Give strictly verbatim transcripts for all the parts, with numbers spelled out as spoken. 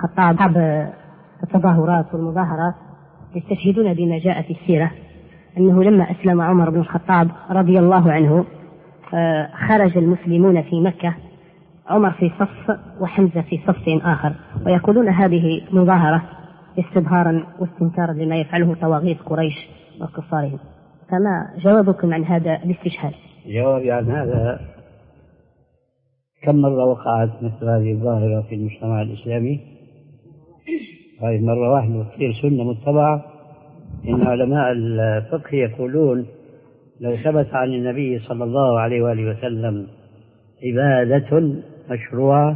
الخطاب أصحاب التظاهرات والمظاهرات يستشهدون بما جاء في السيرة أنه لما أسلم عمر بن الخطاب رضي الله عنه خرج المسلمون في مكة، عمر في صف وحمزة في صف آخر، ويقولون هذه مظاهرة استبهارا واستنكارا لما يفعله طواغيت قريش وكفارهم. فما جوابكم عن هذا الاستشهاد؟ جوابي عن هذا: كم مرة وقعت مثل هذه الظاهرة في المجتمع الإسلامي؟ هذه مرة واحدة وتصير سنة متبعة. إن علماء الفقه يقولون لو ثبت عن النبي صلى الله عليه وآله وسلم عبادة مشروعة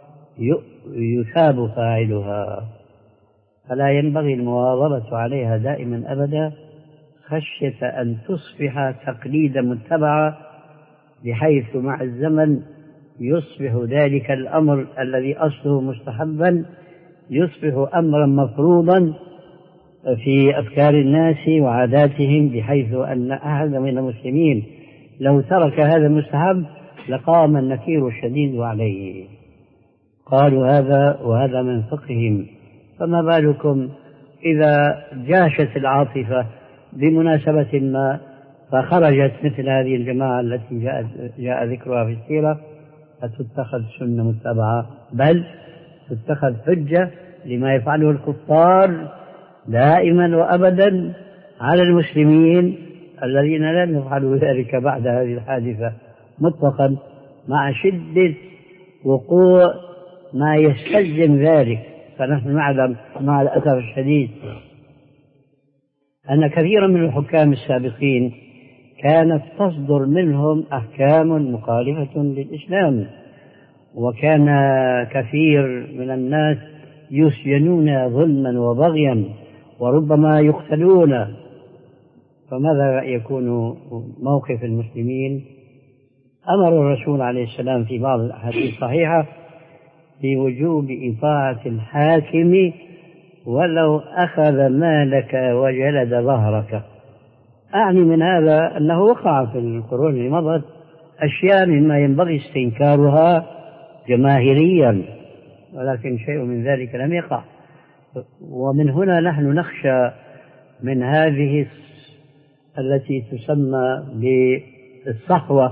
يثاب فاعلها، فلا ينبغي المواظبة عليها دائما أبدا خشية أن تصبح تقليدا متبعا، بحيث مع الزمن يصبح ذلك الأمر الذي أصله مستحبا يصبح أمرا مفروضا في أفكار الناس وعاداتهم، بحيث أن أحد من المسلمين لو ترك هذا المستحب لقام النكير الشديد عليه. قالوا هذا وهذا من فقههم، فما بالكم إذا جاشت العاطفة بمناسبة ما فخرجت مثل هذه الجماعة التي جاء, جاء ذكرها في السيرة، فتتخذ سنة متبعة، بل تتخذ حجة لما يفعله الكفار دائما وأبدا على المسلمين الذين لم يفعلوا ذلك بعد هذه الحادثة مطلقا، مع شدة وقوع ما يستلزم ذلك. فنحن نعلم مع الأسف الشديد أن كثيرا من الحكام السابقين كانت تصدر منهم أحكام مخالفة للإسلام، وكان كثير من الناس يسجنون ظلما وبغيا وربما يقتلون. فماذا يكون موقف المسلمين؟ أمر الرسول عليه السلام في بعض الأحاديث الصحيحة بوجوب إطاعة الحاكم ولو أخذ مالك وجلد ظهرك. أعني من هذا أنه وقع في القرون اللي مضت أشياء مما ينبغي استنكارها جماهيريا، ولكن شيء من ذلك لم يقع. ومن هنا نحن نخشى من هذه التي تسمى بالصحوة،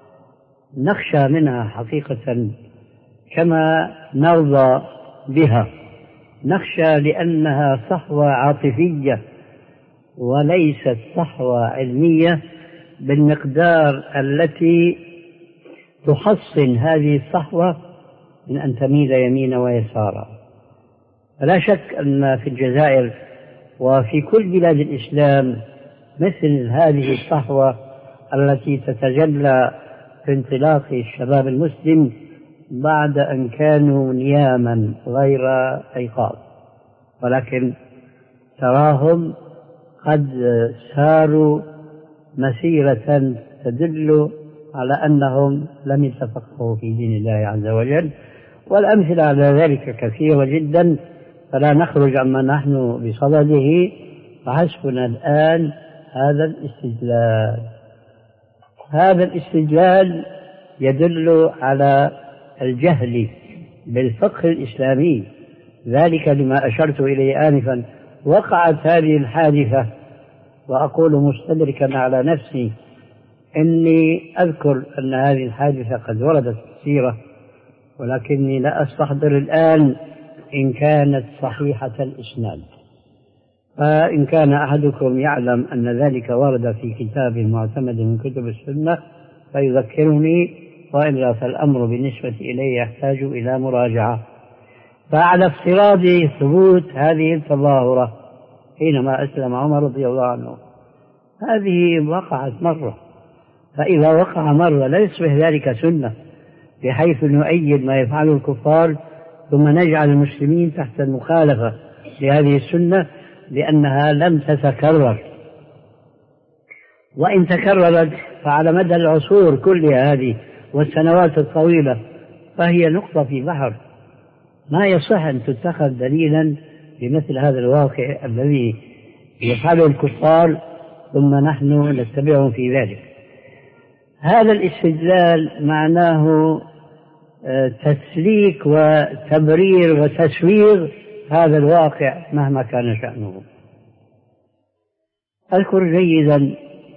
نخشى منها حقيقة كما نرضى بها، نخشى لأنها صحوة عاطفية وليست صحوة علمية بالمقدار التي تحصن هذه الصحوة من أن تميل يمينا ويسارا. فلا شك أن في الجزائر وفي كل بلاد الإسلام مثل هذه الصحوة التي تتجلى في انطلاق الشباب المسلم بعد أن كانوا نياما غير أيقاظ، ولكن تراهم قد ساروا مسيرة تدل على أنهم لم يتفقهوا في دين الله عز وجل، والأمثلة على ذلك كثيرة جدا، فلا نخرج عما نحن بصدده. فحسبنا الآن هذا الاستدلال، هذا الاستدلال يدل على الجهل بالفقه الإسلامي، ذلك لما أشرت إليه آنفا. وقعت هذه الحادثة، وأقول مستدركا على نفسي إني أذكر أن هذه الحادثة قد وردت في السيرة، ولكني لا أستحضر الآن إن كانت صحيحة الإسناد. فإن كان أحدكم يعلم أن ذلك ورد في كتاب معتمد من كتب السنة فيذكرني، وإلا فالأمر بالنسبة إليه يحتاج إلى مراجعة. فعلى افتراض ثبوت هذه التظاهرة حينما أسلم عمر رضي الله عنه، هذه وقعت مرة، فإذا وقع مرة لا يصبح ذلك سنة بحيث نؤيد ما يفعله الكفار ثم نجعل المسلمين تحت المخالفة لهذه السنة لأنها لم تتكرر. وإن تكررت فعلى مدى العصور كلها هذه والسنوات الطويلة فهي نقطة في بحر، ما يصح أن تتخذ دليلا بمثل هذا الواقع الذي يفعله الكفار ثم نحن نتبعهم في ذلك. هذا الاستدلال معناه تسليك وتبرير وتسويغ هذا الواقع مهما كان شأنه. أذكر جيدا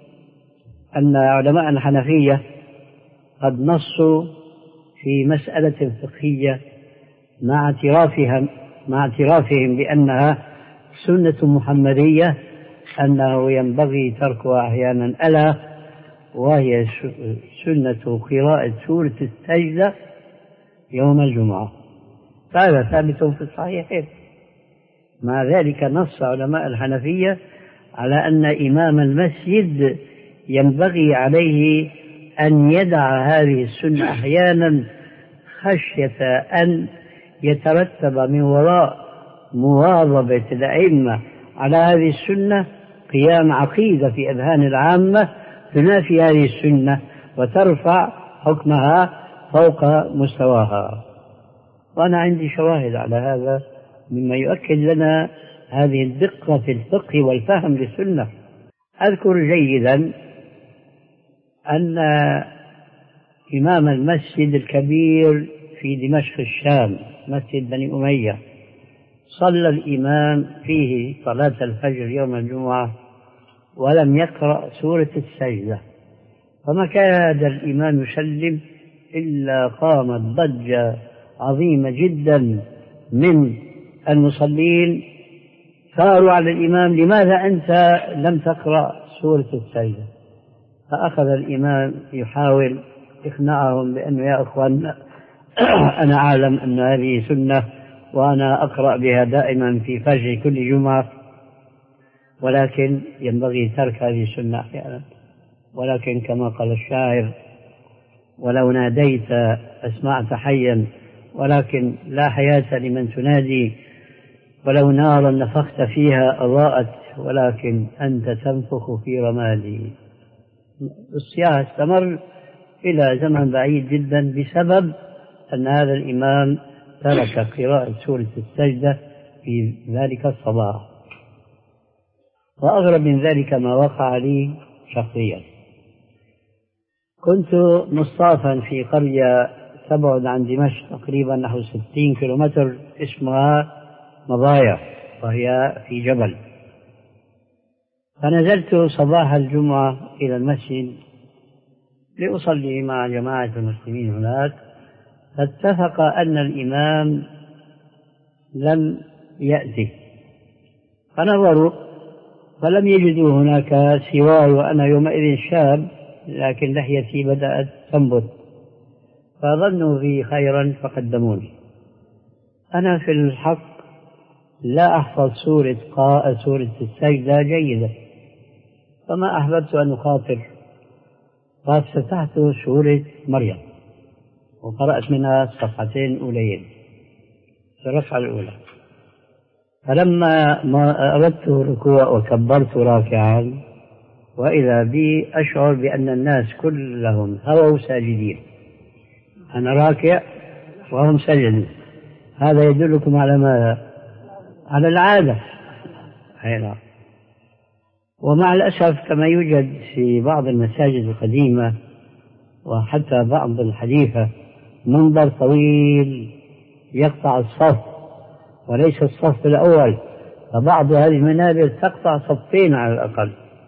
أن علماء الحنفية قد نصوا في مسألة فقهية مع اعترافهم مع اعترافهم بأنها سنة محمدية أنه ينبغي تركها أحيانا، ألا وهي سنة قراءة سورة السجدة يوم الجمعة. هذا ثابت في الصحيحين. مع ذلك نص علماء الحنفية على أن إمام المسجد ينبغي عليه أن يدع هذه السنة أحيانا خشية أن يترتب من وراء مواظبة الأئمة على هذه السنة قيام عقيدة في أذهان العامة تنافي هذه السنة وترفع حكمها فوق مستواها. وأنا عندي شواهد على هذا مما يؤكد لنا هذه الدقة في الفقه والفهم للسنة. أذكر جيدا أن إمام المسجد الكبير في دمشق الشام مسجد بني أمية صلى الإمام فيه صلاة الفجر يوم الجمعة ولم يقرأ سورة السجدة، فما كاد الإمام يسلم إلا قامت ضجة عظيمة جدا من المصلين ثاروا على الإمام: لماذا أنت لم تقرأ سورة السجدة؟ فأخذ الإمام يحاول إقناعهم بأنه يا أخوان أنا أعلم أن هذه سنة وأنا أقرأ بها دائما في فجر كل جمعة، ولكن ينبغي ترك هذه السنة أحيانا، ولكن كما قال الشاعر: ولو ناديت أسمعت حيا ولكن لا حياة لمن تنادي، ولو نارا نفخت فيها أضاءت ولكن أنت تنفخ في رمادي. الصياح استمر إلى زمن بعيد جدا بسبب أن هذا الإمام ترك قراءة سورة السجدة في ذلك الصباح. وأغرب من ذلك ما وقع لي شخصيا. كنت مصطافا في قرية تبعد عن دمشق تقريبا نحو ستين كيلومتر اسمها مضايا، وهي في جبل. فنزلت صباح الجمعة إلى المسجد لأصلي مع جماعة المسلمين هناك، فاتفق أن الإمام لم يأتي، فنظروا فلم يجدوا هناك سواي وأنا يومئذ شاب لكن لحيتي بدأت تنبت، فظنوا بي خيرا فقدموني. أنا في الحق لا أحفظ سورة قاء سورة السجدة جيدة، فما أحببت أن أخاطر، فافتتحت سورة مريم وقرأت منها صفحتين أوليين في الركعة الأولى. فلما ما أردت الركوع وكبرت راكعا وإذا بي أشعر بأن الناس كلهم هووا ساجدين، أنا راكع وهم سجدوا. هذا يدلكم على ماذا؟ على العادة. حيرا. ومع الأسف كما يوجد في بعض المساجد القديمة وحتى بعض الحديثة منبر طويل يقطع الصف وليس الصف الأول، فبعض هذه المنابر تقطع صفين على الأقل.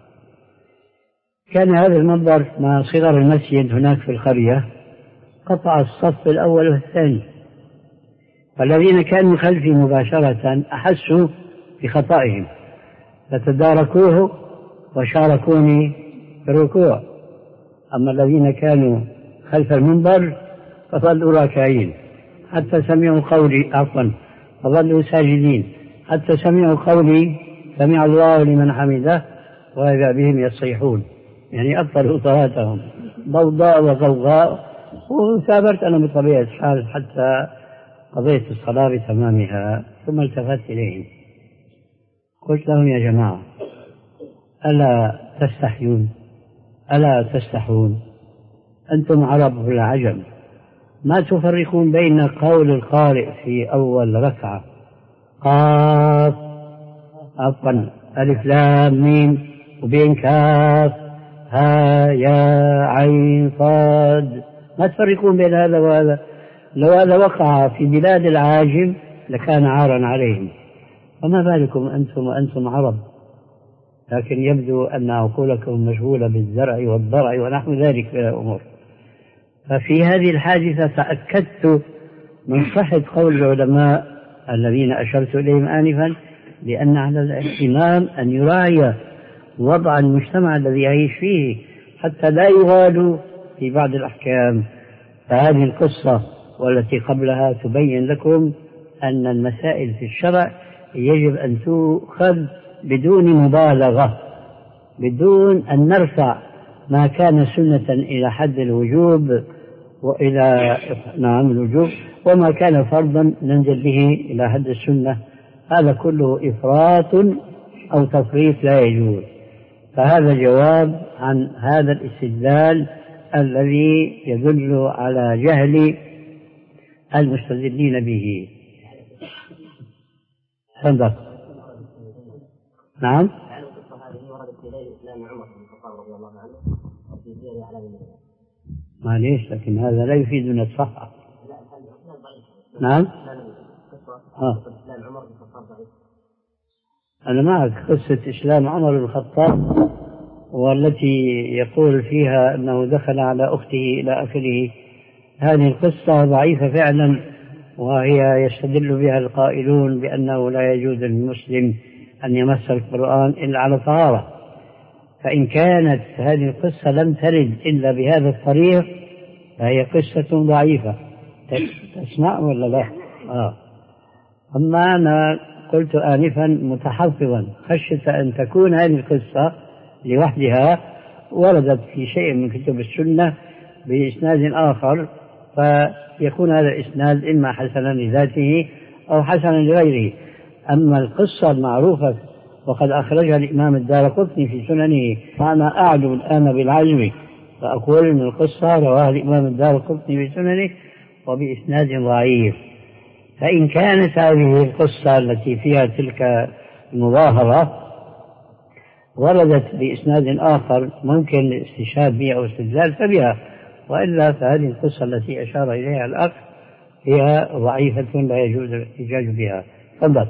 كان هذا المنبر مع صغر المسجد هناك في القرية قطع الصف الأول والثاني، فالذين كانوا خلفي مباشرة أحسوا بخطئهم فتداركوه وشاركوني في الركوع، أما الذين كانوا خلف المنبر فظلوا راكعين حتى سمعوا قولي عفوا فظلوا ساجدين حتى سمعوا قولي سمع الله لمن حمده وإذا بهم يصيحون، يعني أبطلوا صلاتهم ضوضاء وغوغاء. وثابرت أنا بطبيعة الحال حتى قضيت الصلاة بتمامها، ثم التفت إليهم قلت لهم: يا جماعة ألا تستحيون؟ ألا تستحون؟ أنتم عرب العجم، ما تفرقون بين قول القارئ في أول ركعة قاف عفوا ألف لام ميم وبين كاف ها يا عين صاد، ما تفرقون بين هذا وهذا؟ لو هذا وقع في بلاد العاجم لكان عارا عليهم، فما بالكم أنتم وأنتم عرب. لكن يبدو أن عقولكم مشغولة بالزرع والضرع ونحو ذلك من الأمور. ففي هذه الحادثة تأكدت من صحة قول العلماء الذين أشرت إليهم آنفا، لأن على الإمام أن يراعي وضع المجتمع الذي يعيش فيه حتى لا يغالوا في بعض الأحكام. فهذه القصة والتي قبلها تبين لكم أن المسائل في الشرع يجب أن تؤخذ بدون مبالغة، بدون أن نرفع ما كان سنة إلى حد الوجوب وإلى نعم الوجوب، وما كان فرضا ننزل به إلى حد السنة. هذا كله إفراط أو تفريط لا يجوز. فهذا جواب عن هذا الاستدلال الذي يدل على جهل المستدلين به. صدق. نعم. معليش، لكن هذا لا يفيدنا الصحة. نعم. آه. أنا معك. قصة إسلام عمر بن الخطاب والتي يقول فيها أنه دخل على أخته إلى آخره، هذه القصة ضعيفة فعلا، وهي يستدل بها القائلون بأنه لا يجوز للمسلم أن يمس القرآن إلا على طهارة. فإن كانت هذه القصة لم ترد إلا بهذا الطريق فهي قصة ضعيفة. تسمع ولا لا؟ آه. أما أنا قلت آنفا متحفظا خشية أن تكون هذه القصة لوحدها وردت في شيء من كتب السنة بإسناد آخر، فيكون هذا الإسناد إما حسنا لذاته أو حسنا لغيره. أما القصة المعروفة وقد أخرجها الإمام الدارقطني في سننه، فأنا أعلم الآن بالعزم فأقول أن القصة رواها الإمام الدارقطني في سننه وبإسناد ضعيف. فإن كانت هذه القصة التي فيها تلك المظاهرة وردت بإسناد آخر ممكن الاستشهاد بها أو استدلال فبها، وإلا فهذه القصة التي أشار إليها الأخ هي ضعيفة لا يجوز الاحتجاج بها. تفضل.